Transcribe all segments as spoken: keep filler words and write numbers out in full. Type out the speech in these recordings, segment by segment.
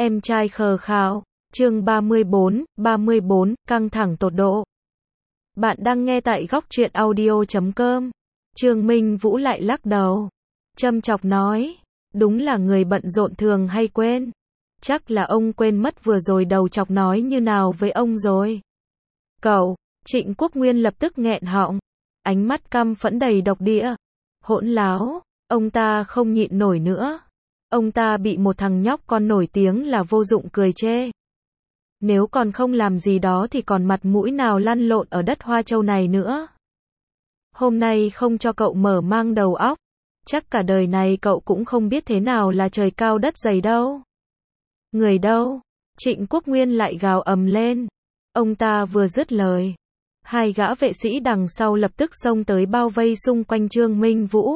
Em trai khờ khạo, chương ba mươi bốn, ba mươi bốn, căng thẳng tột độ. Bạn đang nghe tại góc truyện audio chấm com. Trương Minh Vũ lại lắc đầu, châm chọc nói, đúng là người bận rộn thường hay quên. Chắc là ông quên mất vừa rồi đầu chọc nói như nào với ông rồi. Cậu, Trịnh Quốc Nguyên lập tức nghẹn họng, ánh mắt căm phẫn đầy độc địa. Hỗn láo, ông ta không nhịn nổi nữa. Ông ta bị một thằng nhóc con nổi tiếng là vô dụng cười chê. Nếu còn không làm gì đó thì còn mặt mũi nào lăn lộn ở đất Hoa Châu này nữa. Hôm nay không cho cậu mở mang đầu óc, chắc cả đời này cậu cũng không biết thế nào là trời cao đất dày đâu. Người đâu? Trịnh Quốc Nguyên lại gào ầm lên. Ông ta vừa dứt lời, hai gã vệ sĩ đằng sau lập tức xông tới bao vây xung quanh Trương Minh Vũ.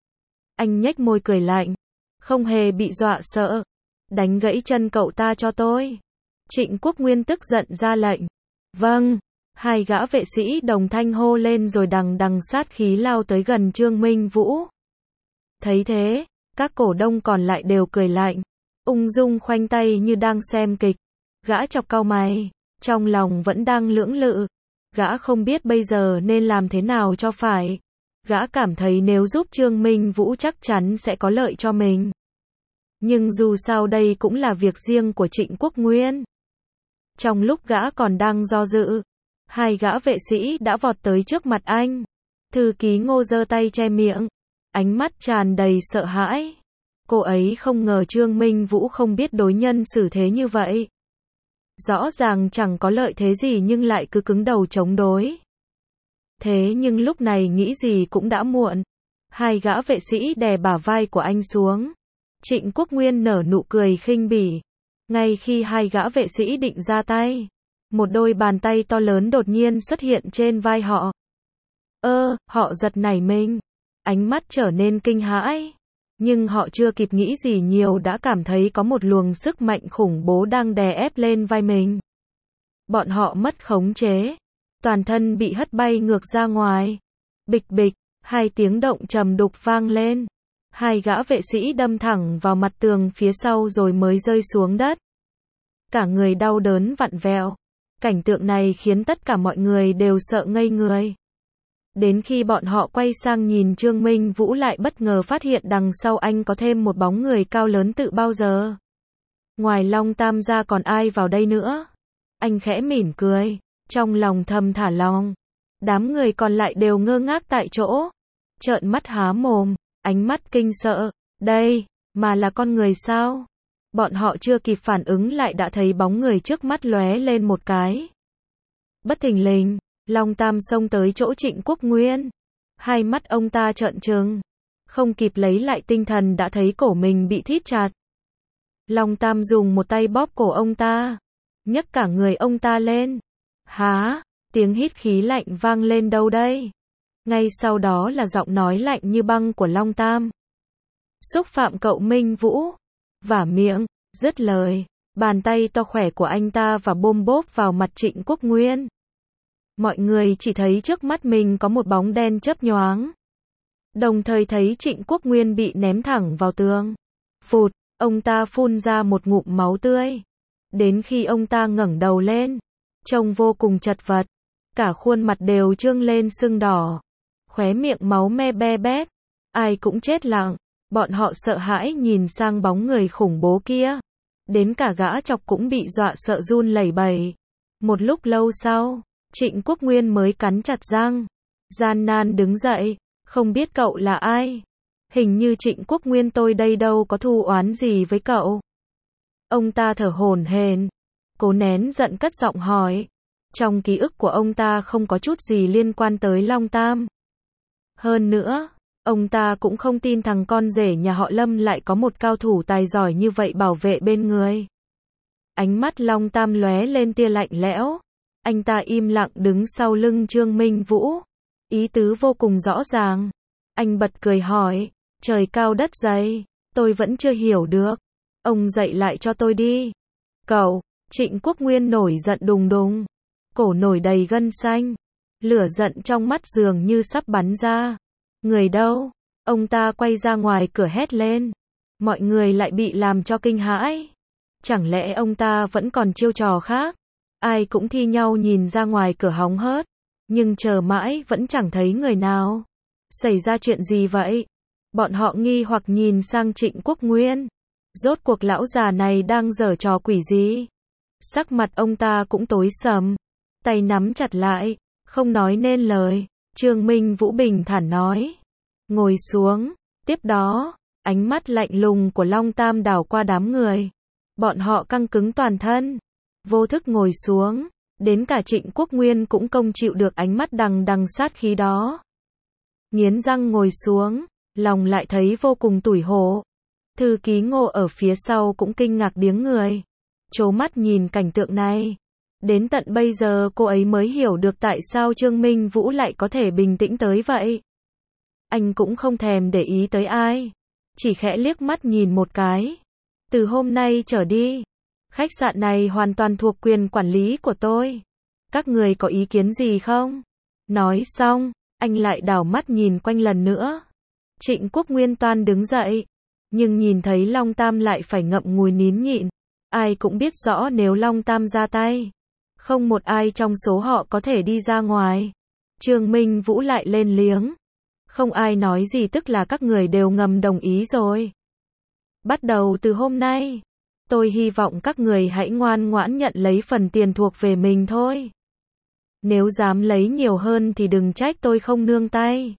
Anh nhếch môi cười lạnh, không hề bị dọa sợ. Đánh gãy chân cậu ta cho tôi. Trịnh Quốc Nguyên tức giận ra lệnh. Vâng. Hai gã vệ sĩ đồng thanh hô lên rồi đằng đằng sát khí lao tới gần Trương Minh Vũ. Thấy thế, các cổ đông còn lại đều cười lạnh, ung dung khoanh tay như đang xem kịch. Gã chọc cau mày, trong lòng vẫn đang lưỡng lự. Gã không biết bây giờ nên làm thế nào cho phải. Gã cảm thấy nếu giúp Trương Minh Vũ chắc chắn sẽ có lợi cho mình. Nhưng dù sao đây cũng là việc riêng của Trịnh Quốc Nguyên. Trong lúc gã còn đang do dự, hai gã vệ sĩ đã vọt tới trước mặt anh. Thư ký Ngô giơ tay che miệng, ánh mắt tràn đầy sợ hãi. Cô ấy không ngờ Trương Minh Vũ không biết đối nhân xử thế như vậy. Rõ ràng chẳng có lợi thế gì nhưng lại cứ cứng đầu chống đối. Thế nhưng lúc này nghĩ gì cũng đã muộn. Hai gã vệ sĩ đè bả vai của anh xuống. Trịnh Quốc Nguyên nở nụ cười khinh bỉ. Ngay khi hai gã vệ sĩ định ra tay, một đôi bàn tay to lớn đột nhiên xuất hiện trên vai họ. Ơ, họ giật nảy mình. Ánh mắt trở nên kinh hãi. Nhưng họ chưa kịp nghĩ gì nhiều đã cảm thấy có một luồng sức mạnh khủng bố đang đè ép lên vai mình. Bọn họ mất khống chế. Toàn thân bị hất bay ngược ra ngoài. Bịch bịch, hai tiếng động trầm đục vang lên. Hai gã vệ sĩ đâm thẳng vào mặt tường phía sau rồi mới rơi xuống đất. Cả người đau đớn vặn vẹo. Cảnh tượng này khiến tất cả mọi người đều sợ ngây người. Đến khi bọn họ quay sang nhìn Trương Minh Vũ lại bất ngờ phát hiện đằng sau anh có thêm một bóng người cao lớn tự bao giờ. Ngoài Long Tam ra còn ai vào đây nữa? Anh khẽ mỉm cười, trong lòng thầm thả lòng. Đám người còn lại đều ngơ ngác tại chỗ, trợn mắt há mồm, ánh mắt kinh sợ. Đây, mà là con người sao? Bọn họ chưa kịp phản ứng lại đã thấy bóng người trước mắt lóe lên một cái. Bất thình lình, Long Tam xông tới chỗ Trịnh Quốc Nguyên. Hai mắt ông ta trợn trừng, không kịp lấy lại tinh thần đã thấy cổ mình bị thít chặt. Long Tam dùng một tay bóp cổ ông ta, nhấc cả người ông ta lên. Há, tiếng hít khí lạnh vang lên đâu đây? Ngay sau đó là giọng nói lạnh như băng của Long Tam. Xúc phạm cậu Minh Vũ. Vả miệng, dứt lời, bàn tay to khỏe của anh ta và bôm bốp vào mặt Trịnh Quốc Nguyên. Mọi người chỉ thấy trước mắt mình có một bóng đen chớp nhoáng. Đồng thời thấy Trịnh Quốc Nguyên bị ném thẳng vào tường. Phụt, ông ta phun ra một ngụm máu tươi. Đến khi ông ta ngẩng đầu lên, trông vô cùng chật vật. Cả khuôn mặt đều trương lên sưng đỏ. Khóe miệng máu me be bét. Ai cũng chết lặng. Bọn họ sợ hãi nhìn sang bóng người khủng bố kia. Đến cả gã chọc cũng bị dọa sợ run lẩy bẩy. Một lúc lâu sau, Trịnh Quốc Nguyên mới cắn chặt răng, gian nan đứng dậy. Không biết cậu là ai? Hình như Trịnh Quốc Nguyên tôi đây đâu có thù oán gì với cậu. Ông ta thở hổn hển, cố nén giận cất giọng hỏi. Trong ký ức của ông ta không có chút gì liên quan tới Long Tam. Hơn nữa, ông ta cũng không tin thằng con rể nhà họ Lâm lại có một cao thủ tài giỏi như vậy bảo vệ bên người. Ánh mắt Long Tam lóe lên tia lạnh lẽo. Anh ta im lặng đứng sau lưng Trương Minh Vũ. Ý tứ vô cùng rõ ràng. Anh bật cười hỏi, trời cao đất dày, tôi vẫn chưa hiểu được. Ông dạy lại cho tôi đi. Cậu, Trịnh Quốc Nguyên nổi giận đùng đùng. Cổ nổi đầy gân xanh. Lửa giận trong mắt dường như sắp bắn ra. Người đâu? Ông ta quay ra ngoài cửa hét lên. Mọi người lại bị làm cho kinh hãi. Chẳng lẽ ông ta vẫn còn chiêu trò khác? Ai cũng thi nhau nhìn ra ngoài cửa hóng hớt, nhưng chờ mãi vẫn chẳng thấy người nào. Xảy ra chuyện gì vậy? Bọn họ nghi hoặc nhìn sang Trịnh Quốc Nguyên. Rốt cuộc lão già này đang giở trò quỷ gì? Sắc mặt ông ta cũng tối sầm, tay nắm chặt lại, không nói nên lời. Trương Minh Vũ bình thản nói, ngồi xuống. Tiếp đó, ánh mắt lạnh lùng của Long Tam đảo qua đám người. Bọn họ căng cứng toàn thân, vô thức ngồi xuống. Đến cả Trịnh Quốc Nguyên cũng không chịu được ánh mắt đằng đằng sát khí đó. Nghiến răng ngồi xuống, lòng lại thấy vô cùng tủi hổ. Thư ký Ngô ở phía sau cũng kinh ngạc điếng người, trố mắt nhìn cảnh tượng này. Đến tận bây giờ cô ấy mới hiểu được tại sao Trương Minh Vũ lại có thể bình tĩnh tới vậy. Anh cũng không thèm để ý tới ai, chỉ khẽ liếc mắt nhìn một cái. Từ hôm nay trở đi, khách sạn này hoàn toàn thuộc quyền quản lý của tôi. Các người có ý kiến gì không? Nói xong, anh lại đảo mắt nhìn quanh lần nữa. Trịnh Quốc Nguyên toan đứng dậy, nhưng nhìn thấy Long Tam lại phải ngậm ngùi nín nhịn. Ai cũng biết rõ nếu Long Tam ra tay, không một ai trong số họ có thể đi ra ngoài. Trương Minh Vũ lại lên liếng. Không ai nói gì tức là các người đều ngầm đồng ý rồi. Bắt đầu từ hôm nay, tôi hy vọng các người hãy ngoan ngoãn nhận lấy phần tiền thuộc về mình thôi. Nếu dám lấy nhiều hơn thì đừng trách tôi không nương tay.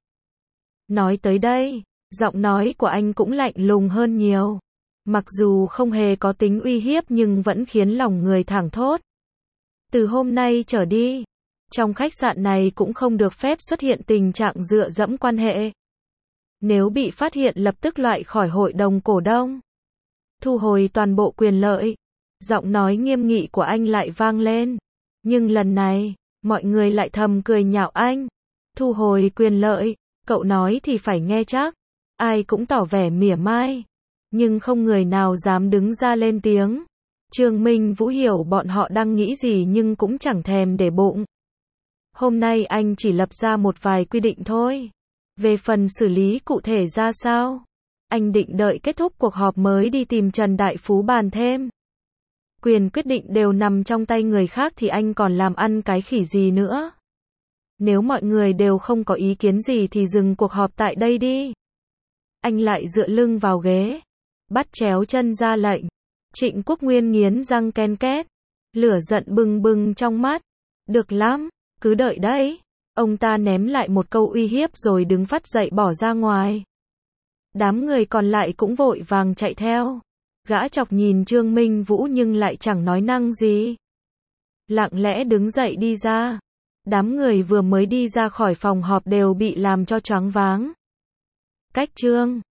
Nói tới đây, giọng nói của anh cũng lạnh lùng hơn nhiều. Mặc dù không hề có tính uy hiếp nhưng vẫn khiến lòng người thảng thốt. Từ hôm nay trở đi, trong khách sạn này cũng không được phép xuất hiện tình trạng dựa dẫm quan hệ. Nếu bị phát hiện lập tức loại khỏi hội đồng cổ đông. Thu hồi toàn bộ quyền lợi. Giọng nói nghiêm nghị của anh lại vang lên. Nhưng lần này, mọi người lại thầm cười nhạo anh. Thu hồi quyền lợi, cậu nói thì phải nghe chắc. Ai cũng tỏ vẻ mỉa mai, nhưng không người nào dám đứng ra lên tiếng. Trương Minh Vũ hiểu bọn họ đang nghĩ gì nhưng cũng chẳng thèm để bụng. Hôm nay anh chỉ lập ra một vài quy định thôi. Về phần xử lý cụ thể ra sao, anh định đợi kết thúc cuộc họp mới đi tìm Trần Đại Phú bàn thêm. Quyền quyết định đều nằm trong tay người khác thì anh còn làm ăn cái khỉ gì nữa. Nếu mọi người đều không có ý kiến gì thì dừng cuộc họp tại đây đi. Anh lại dựa lưng vào ghế, bắt chéo chân ra lệnh. Trịnh Quốc Nguyên nghiến răng ken két, lửa giận bừng bừng trong mắt. Được lắm, cứ đợi đấy. Ông ta ném lại một câu uy hiếp rồi đứng phắt dậy bỏ ra ngoài. Đám người còn lại cũng vội vàng chạy theo. Gã chọc nhìn Trương Minh Vũ nhưng lại chẳng nói năng gì. Lặng lẽ đứng dậy đi ra. Đám người vừa mới đi ra khỏi phòng họp đều bị làm cho choáng váng. Cách Trương